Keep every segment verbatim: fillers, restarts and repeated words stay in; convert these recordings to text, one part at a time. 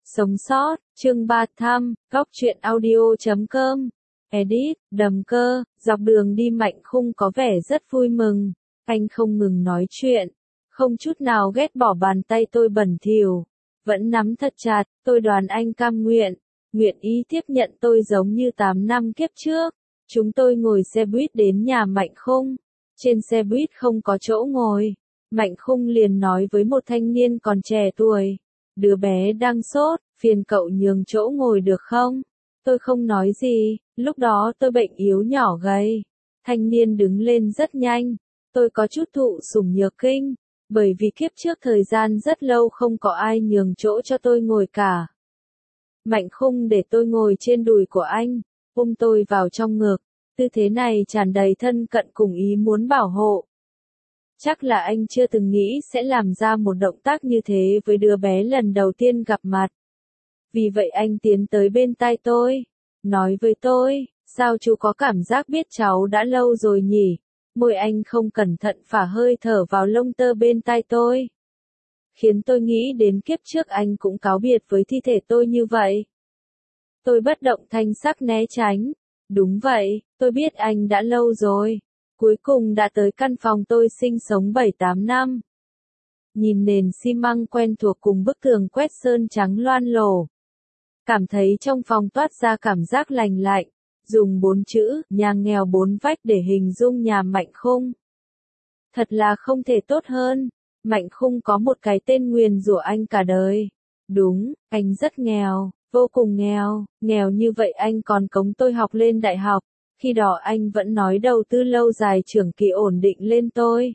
Sống sót, chương ba thăm, góc truyện audio chấm com. Edit, Đầm Cơ, dọc đường đi Mạnh Khung có vẻ rất vui mừng. Anh không ngừng nói chuyện, không chút nào ghét bỏ bàn tay tôi bẩn thỉu, vẫn nắm thật chặt. Tôi đoán anh cam nguyện, nguyện ý tiếp nhận tôi giống như tám năm kiếp trước. Chúng tôi ngồi xe buýt đến nhà Mạnh Khung. Trên xe buýt không có chỗ ngồi. Mạnh Khung liền nói với một thanh niên còn trẻ tuổi. Đứa bé đang sốt, phiền cậu nhường chỗ ngồi được không? Tôi không nói gì, lúc đó tôi bệnh yếu nhỏ gầy. Thanh niên đứng lên rất nhanh. Tôi có chút thụ sủng nhược kinh, bởi vì kiếp trước thời gian rất lâu không có ai nhường chỗ cho tôi ngồi cả. Mạnh Khung để tôi ngồi trên đùi của anh, ôm tôi vào trong ngực, tư thế này tràn đầy thân cận cùng ý muốn bảo hộ. Chắc là anh chưa từng nghĩ sẽ làm ra một động tác như thế với đứa bé lần đầu tiên gặp mặt. Vì vậy anh tiến tới bên tai tôi, nói với tôi, sao chú có cảm giác biết cháu đã lâu rồi nhỉ? Môi anh không cẩn thận phả hơi thở vào lông tơ bên tai tôi. Khiến tôi nghĩ đến kiếp trước anh cũng cáo biệt với thi thể tôi như vậy. Tôi bất động thanh sắc né tránh. Đúng vậy, tôi biết anh đã lâu rồi. Cuối cùng đã tới căn phòng tôi sinh sống bảy tám năm. Nhìn nền xi măng quen thuộc cùng bức tường quét sơn trắng loang lổ. Cảm thấy trong phòng toát ra cảm giác lành lạnh. Dùng bốn chữ, nhà nghèo bốn vách để hình dung nhà Mạnh Khung. Thật là không thể tốt hơn. Mạnh Khung có một cái tên nguyền rủa anh cả đời. Đúng, anh rất nghèo, vô cùng nghèo. Nghèo như vậy anh còn cống tôi học lên đại học. Khi đó anh vẫn nói đầu tư lâu dài trưởng kỳ ổn định lên tôi.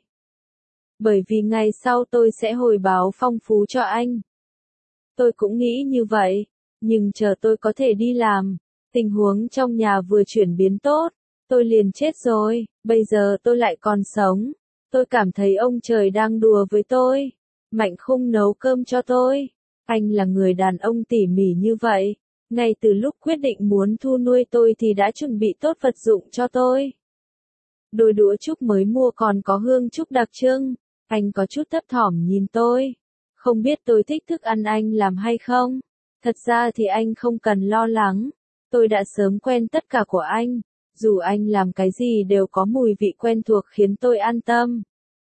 Bởi vì ngày sau tôi sẽ hồi báo phong phú cho anh. Tôi cũng nghĩ như vậy, nhưng chờ tôi có thể đi làm, tình huống trong nhà vừa chuyển biến tốt, tôi liền chết rồi, bây giờ tôi lại còn sống. Tôi cảm thấy ông trời đang đùa với tôi. Mạnh Khung nấu cơm cho tôi. Anh là người đàn ông tỉ mỉ như vậy. Ngay từ lúc quyết định muốn thu nuôi tôi thì đã chuẩn bị tốt vật dụng cho tôi. Đôi đũa trúc mới mua còn có hương trúc đặc trưng. Anh có chút thấp thỏm nhìn tôi. Không biết tôi thích thức ăn anh làm hay không? Thật ra thì anh không cần lo lắng. Tôi đã sớm quen tất cả của anh. Dù anh làm cái gì đều có mùi vị quen thuộc khiến tôi an tâm.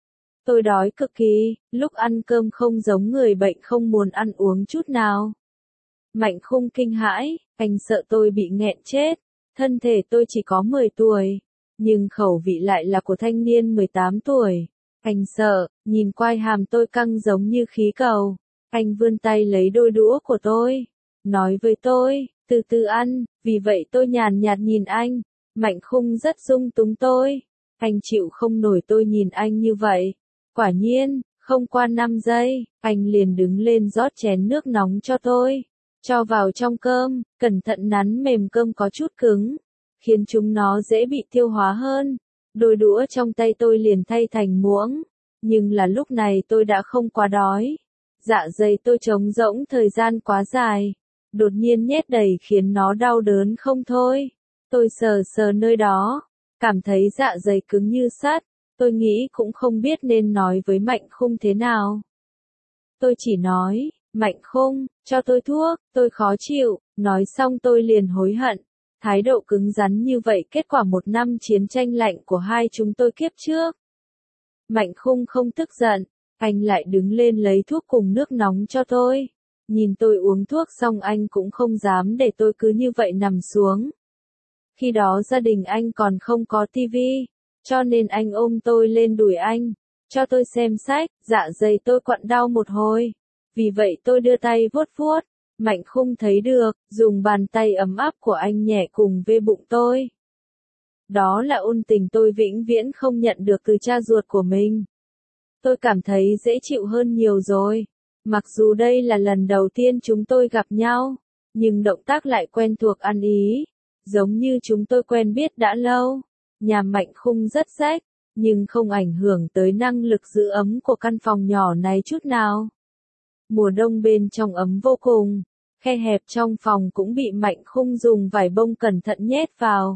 Tôi đói cực kỳ, lúc ăn cơm không giống người bệnh không muốn ăn uống chút nào. Mạnh Khung kinh hãi, anh sợ tôi bị nghẹn chết. Thân thể tôi chỉ có mười tuổi, nhưng khẩu vị lại là của thanh niên mười tám tuổi. Anh sợ, nhìn quai hàm tôi căng giống như khí cầu. Anh vươn tay lấy đôi đũa của tôi, nói với tôi, từ từ ăn, vì vậy tôi nhàn nhạt nhìn anh. Mạnh Khung rất dung túng tôi. Anh chịu không nổi tôi nhìn anh như vậy. Quả nhiên, không qua năm giây, anh liền đứng lên rót chén nước nóng cho tôi. Cho vào trong cơm, cẩn thận nắn mềm cơm có chút cứng, khiến chúng nó dễ bị tiêu hóa hơn. Đôi đũa trong tay tôi liền thay thành muỗng, nhưng là lúc này tôi đã không quá đói. Dạ dày tôi trống rỗng thời gian quá dài, đột nhiên nhét đầy khiến nó đau đớn không thôi. Tôi sờ sờ nơi đó, cảm thấy dạ dày cứng như sắt. Tôi nghĩ cũng không biết nên nói với Mạnh Khung thế nào. Tôi chỉ nói, Mạnh Khung, cho tôi thuốc, tôi khó chịu. Nói xong tôi liền hối hận. Thái độ cứng rắn như vậy kết quả một năm chiến tranh lạnh của hai chúng tôi kiếp trước. Mạnh Khung không tức giận, anh lại đứng lên lấy thuốc cùng nước nóng cho tôi. Nhìn tôi uống thuốc xong anh cũng không dám để tôi cứ như vậy nằm xuống. Khi đó gia đình anh còn không có tivi, cho nên anh ôm tôi lên đùi anh, cho tôi xem sách. Dạ dày tôi quặn đau một hồi. Vì vậy tôi đưa tay vuốt vuốt. Mạnh Khung thấy được, dùng bàn tay ấm áp của anh nhẹ cùng về bụng tôi. Đó là ôn tình tôi vĩnh viễn không nhận được từ cha ruột của mình. Tôi cảm thấy dễ chịu hơn nhiều rồi. Mặc dù đây là lần đầu tiên chúng tôi gặp nhau, nhưng động tác lại quen thuộc ăn ý, giống như chúng tôi quen biết đã lâu. Nhà Mạnh Khung rất rách, nhưng không ảnh hưởng tới năng lực giữ ấm của căn phòng nhỏ này chút nào. Mùa đông bên trong ấm vô cùng, khe hẹp trong phòng cũng bị Mạnh Khung dùng vải bông cẩn thận nhét vào.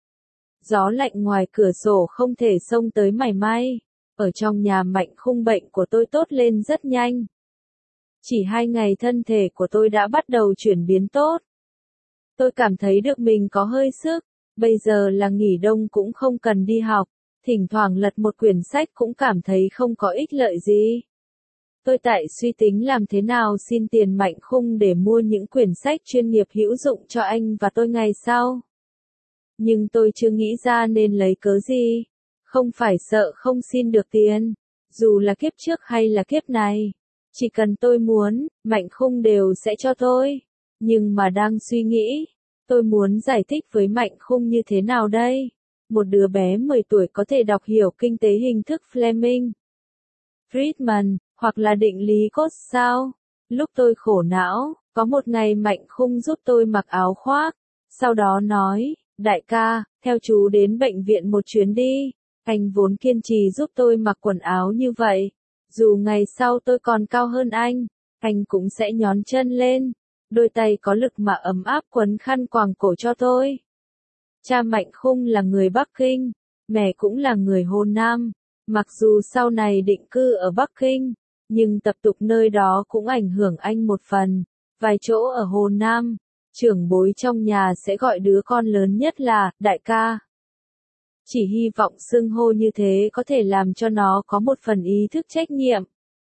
Gió lạnh ngoài cửa sổ không thể xông tới mảy may. Ở trong nhà Mạnh Khung bệnh của tôi tốt lên rất nhanh. Chỉ hai ngày thân thể của tôi đã bắt đầu chuyển biến tốt. Tôi cảm thấy được mình có hơi sức, bây giờ là nghỉ đông cũng không cần đi học, thỉnh thoảng lật một quyển sách cũng cảm thấy không có ích lợi gì. Tôi tại suy tính làm thế nào xin tiền Mạnh Khung để mua những quyển sách chuyên nghiệp hữu dụng cho anh và tôi ngày sau. Nhưng tôi chưa nghĩ ra nên lấy cớ gì. Không phải sợ không xin được tiền, dù là kiếp trước hay là kiếp này. Chỉ cần tôi muốn, Mạnh Khung đều sẽ cho tôi. Nhưng mà đang suy nghĩ, tôi muốn giải thích với Mạnh Khung như thế nào đây? Một đứa bé mười tuổi có thể đọc hiểu kinh tế hình thức Fleming, Friedman, hoặc là định lý Coase sao? Lúc tôi khổ não, có một ngày Mạnh Khung giúp tôi mặc áo khoác, sau đó nói, đại ca, theo chú đến bệnh viện một chuyến đi. Anh vốn kiên trì giúp tôi mặc quần áo như vậy. Dù ngày sau tôi còn cao hơn anh, anh cũng sẽ nhón chân lên. Đôi tay có lực mà ấm áp quấn khăn quàng cổ cho tôi. Cha Mạnh Khung là người Bắc Kinh, mẹ cũng là người Hồ Nam. Mặc dù sau này định cư ở Bắc Kinh, nhưng tập tục nơi đó cũng ảnh hưởng anh một phần. Vài chỗ ở Hồ Nam, trưởng bối trong nhà sẽ gọi đứa con lớn nhất là đại ca. Chỉ hy vọng xưng hô như thế có thể làm cho nó có một phần ý thức trách nhiệm.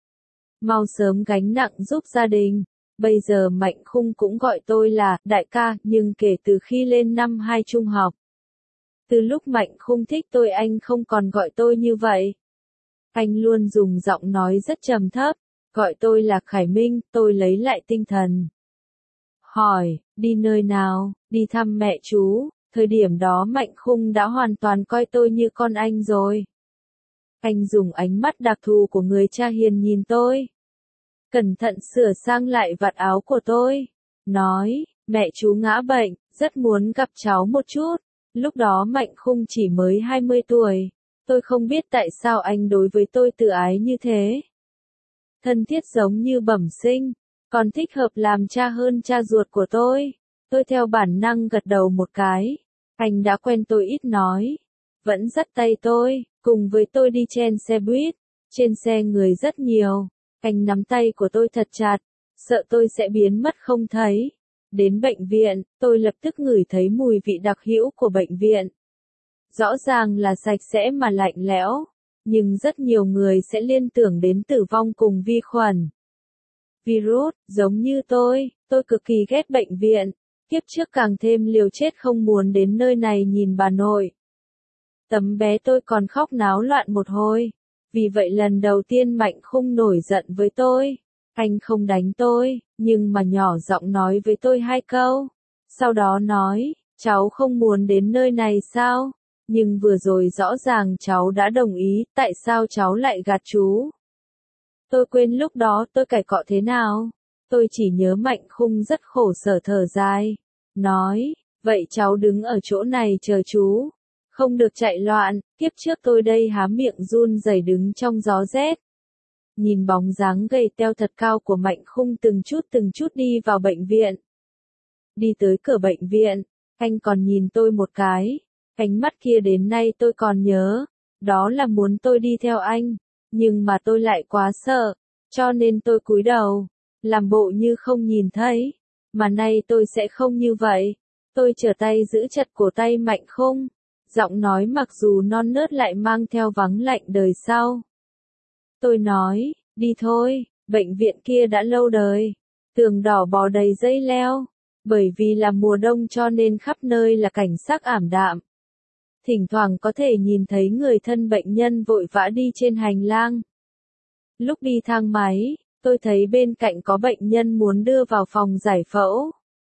Mau sớm gánh nặng giúp gia đình. Bây giờ Mạnh Khung cũng gọi tôi là đại ca, nhưng kể từ khi lên năm hai trung học. Từ lúc Mạnh Khung thích tôi anh không còn gọi tôi như vậy. Anh luôn dùng giọng nói rất trầm thấp, gọi tôi là Khải Minh, tôi lấy lại tinh thần. Hỏi, đi nơi nào, đi thăm mẹ chú, thời điểm đó Mạnh Khung đã hoàn toàn coi tôi như con anh rồi. Anh dùng ánh mắt đặc thù của người cha hiền nhìn tôi. Cẩn thận sửa sang lại vạt áo của tôi. Nói, mẹ chú ngã bệnh, rất muốn gặp cháu một chút. Lúc đó Mạnh Khung chỉ mới hai mươi tuổi. Tôi không biết tại sao anh đối với tôi tự ái như thế. Thân thiết giống như bẩm sinh, còn thích hợp làm cha hơn cha ruột của tôi. Tôi theo bản năng gật đầu một cái. Anh đã quen tôi ít nói. Vẫn dắt tay tôi, cùng với tôi đi trên xe buýt. Trên xe người rất nhiều. Anh nắm tay của tôi thật chặt, sợ tôi sẽ biến mất không thấy. Đến bệnh viện, tôi lập tức ngửi thấy mùi vị đặc hữu của bệnh viện. Rõ ràng là sạch sẽ mà lạnh lẽo, nhưng rất nhiều người sẽ liên tưởng đến tử vong cùng vi khuẩn. Virus, giống như tôi, tôi cực kỳ ghét bệnh viện. Kiếp trước càng thêm liều chết không muốn đến nơi này nhìn bà nội. Tấm bé tôi còn khóc náo loạn một hồi. Vì vậy lần đầu tiên Mạnh Khung nổi giận với tôi. Anh không đánh tôi, nhưng mà nhỏ giọng nói với tôi hai câu. Sau đó nói, cháu không muốn đến nơi này sao? Nhưng vừa rồi rõ ràng cháu đã đồng ý, tại sao cháu lại gạt chú? Tôi quên lúc đó tôi cãi cọ thế nào. Tôi chỉ nhớ Mạnh Khung rất khổ sở thở dài. Nói, vậy cháu đứng ở chỗ này chờ chú. Không được chạy loạn, kiếp trước tôi đây há miệng run rẩy đứng trong gió rét. Nhìn bóng dáng gầy teo thật cao của Mạnh Khung từng chút từng chút đi vào bệnh viện. Đi tới cửa bệnh viện, anh còn nhìn tôi một cái. Ánh mắt kia đến nay tôi còn nhớ. Đó là muốn tôi đi theo anh. Nhưng mà tôi lại quá sợ. Cho nên tôi cúi đầu. Làm bộ như không nhìn thấy. Mà nay tôi sẽ không như vậy. Tôi trở tay giữ chặt cổ tay Mạnh Khung. Giọng nói mặc dù non nớt lại mang theo vắng lạnh đời sau. Tôi nói, đi thôi, bệnh viện kia đã lâu đời. Tường đỏ bò đầy dây leo. Bởi vì là mùa đông cho nên khắp nơi là cảnh sắc ảm đạm. Thỉnh thoảng có thể nhìn thấy người thân bệnh nhân vội vã đi trên hành lang. Lúc đi thang máy, tôi thấy bên cạnh có bệnh nhân muốn đưa vào phòng giải phẫu.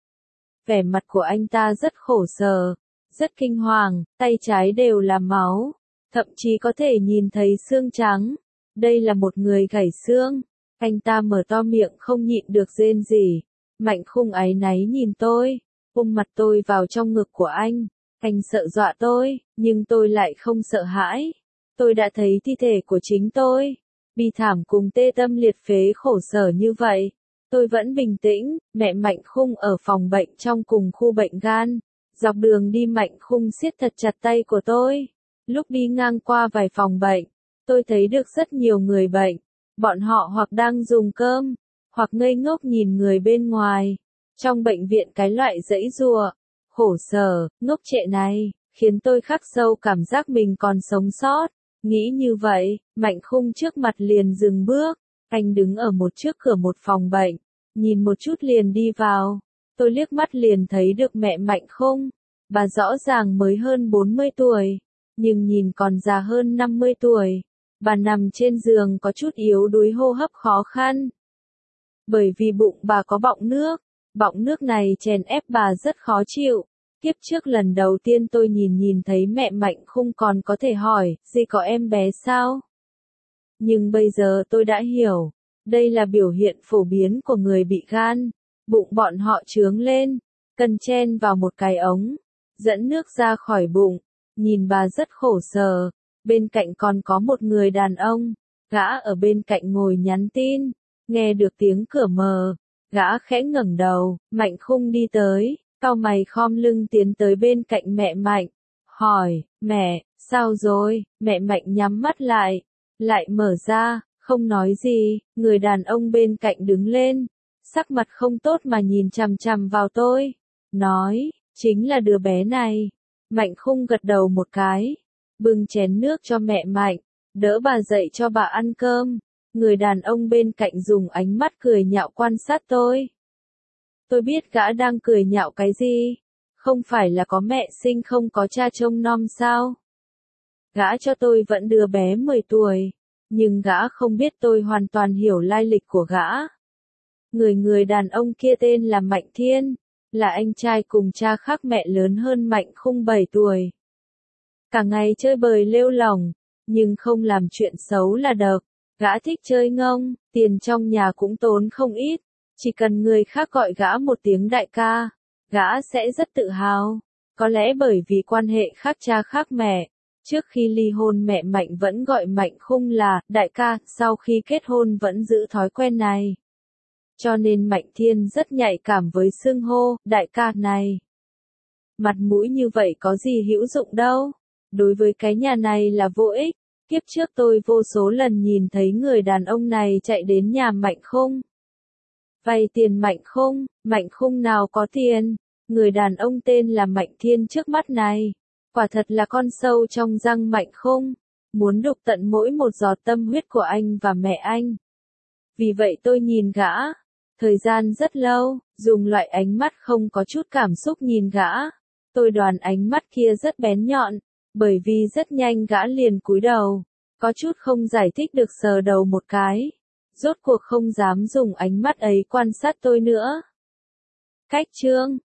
Vẻ mặt của anh ta rất khổ sở, rất kinh hoàng, tay trái đều là máu, thậm chí có thể nhìn thấy xương trắng. Đây là một người gãy xương. Anh ta mở to miệng không nhịn được rên rỉ. Mạnh Khung áy náy nhìn tôi, ôm mặt tôi vào trong ngực của anh. Anh sợ dọa tôi, nhưng tôi lại không sợ hãi. Tôi đã thấy thi thể của chính tôi, bi thảm cùng tê tâm liệt phế khổ sở như vậy. Tôi vẫn bình tĩnh, mẹ Mạnh Khung ở phòng bệnh trong cùng khu bệnh gan. Dọc đường đi Mạnh Khung siết thật chặt tay của tôi. Lúc đi ngang qua vài phòng bệnh, tôi thấy được rất nhiều người bệnh. Bọn họ hoặc đang dùng cơm, hoặc ngây ngốc nhìn người bên ngoài. Trong bệnh viện cái loại giãy giụa, khổ sở, ngốc trệ này, khiến tôi khắc sâu cảm giác mình còn sống sót. Nghĩ như vậy, Mạnh Khung trước mặt liền dừng bước. Anh đứng ở một trước cửa một phòng bệnh, nhìn một chút liền đi vào. Tôi liếc mắt liền thấy được mẹ Mạnh Khung. Bà rõ ràng mới hơn bốn mươi tuổi, nhưng nhìn còn già hơn năm mươi tuổi. Bà nằm trên giường có chút yếu đuối, hô hấp khó khăn. Bởi vì bụng bà có bọng nước, bọng nước này chèn ép bà rất khó chịu. Kiếp trước lần đầu tiên tôi nhìn nhìn thấy mẹ Mạnh Khung còn có thể hỏi, gì có em bé sao? Nhưng bây giờ tôi đã hiểu, đây là biểu hiện phổ biến của người bị gan, bụng bọn họ trướng lên, cần chen vào một cái ống, dẫn nước ra khỏi bụng, nhìn bà rất khổ sở, bên cạnh còn có một người đàn ông, gã ở bên cạnh ngồi nhắn tin, nghe được tiếng cửa mở, gã khẽ ngẩng đầu, Mạnh Khung đi tới, cau mày khom lưng tiến tới bên cạnh mẹ Mạnh, hỏi, mẹ, sao rồi, mẹ Mạnh nhắm mắt lại, lại mở ra, không nói gì, người đàn ông bên cạnh đứng lên, sắc mặt không tốt mà nhìn chằm chằm vào tôi, nói, chính là đứa bé này. Mạnh Khung gật đầu một cái, bưng chén nước cho mẹ Mạnh, đỡ bà dậy cho bà ăn cơm. Người đàn ông bên cạnh dùng ánh mắt cười nhạo quan sát tôi. Tôi biết gã đang cười nhạo cái gì, không phải là có mẹ sinh không có cha trông nom sao? Gã cho tôi vẫn đứa bé mười tuổi, nhưng gã không biết tôi hoàn toàn hiểu lai lịch của gã. Người người đàn ông kia tên là Mạnh Thiên, là anh trai cùng cha khác mẹ lớn hơn Mạnh Khung bảy tuổi. Cả ngày chơi bời lêu lỏng, nhưng không làm chuyện xấu là được. Gã thích chơi ngông, tiền trong nhà cũng tốn không ít, chỉ cần người khác gọi gã một tiếng đại ca, gã sẽ rất tự hào. Có lẽ bởi vì quan hệ khác cha khác mẹ, trước khi ly hôn mẹ Mạnh vẫn gọi Mạnh Khung là đại ca, sau khi kết hôn vẫn giữ thói quen này. Cho nên Mạnh Thiên rất nhạy cảm với xưng hô đại ca này. Mặt mũi như vậy có gì hữu dụng đâu, đối với cái nhà này là vô ích. Kiếp trước tôi vô số lần nhìn thấy người đàn ông này chạy đến nhà Mạnh Khung, vay tiền Mạnh Khung, Mạnh Khung nào có tiền, người đàn ông tên là Mạnh Thiên trước mắt này, quả thật là con sâu trong răng Mạnh Khung, muốn đục tận mỗi một giọt tâm huyết của anh và mẹ anh. Vì vậy tôi nhìn gã, thời gian rất lâu, dùng loại ánh mắt không có chút cảm xúc nhìn gã, tôi đoán ánh mắt kia rất bén nhọn. Bởi vì rất nhanh gã liền cúi đầu, có chút không giải thích được sờ đầu một cái, rốt cuộc không dám dùng ánh mắt ấy quan sát tôi nữa. Cách chương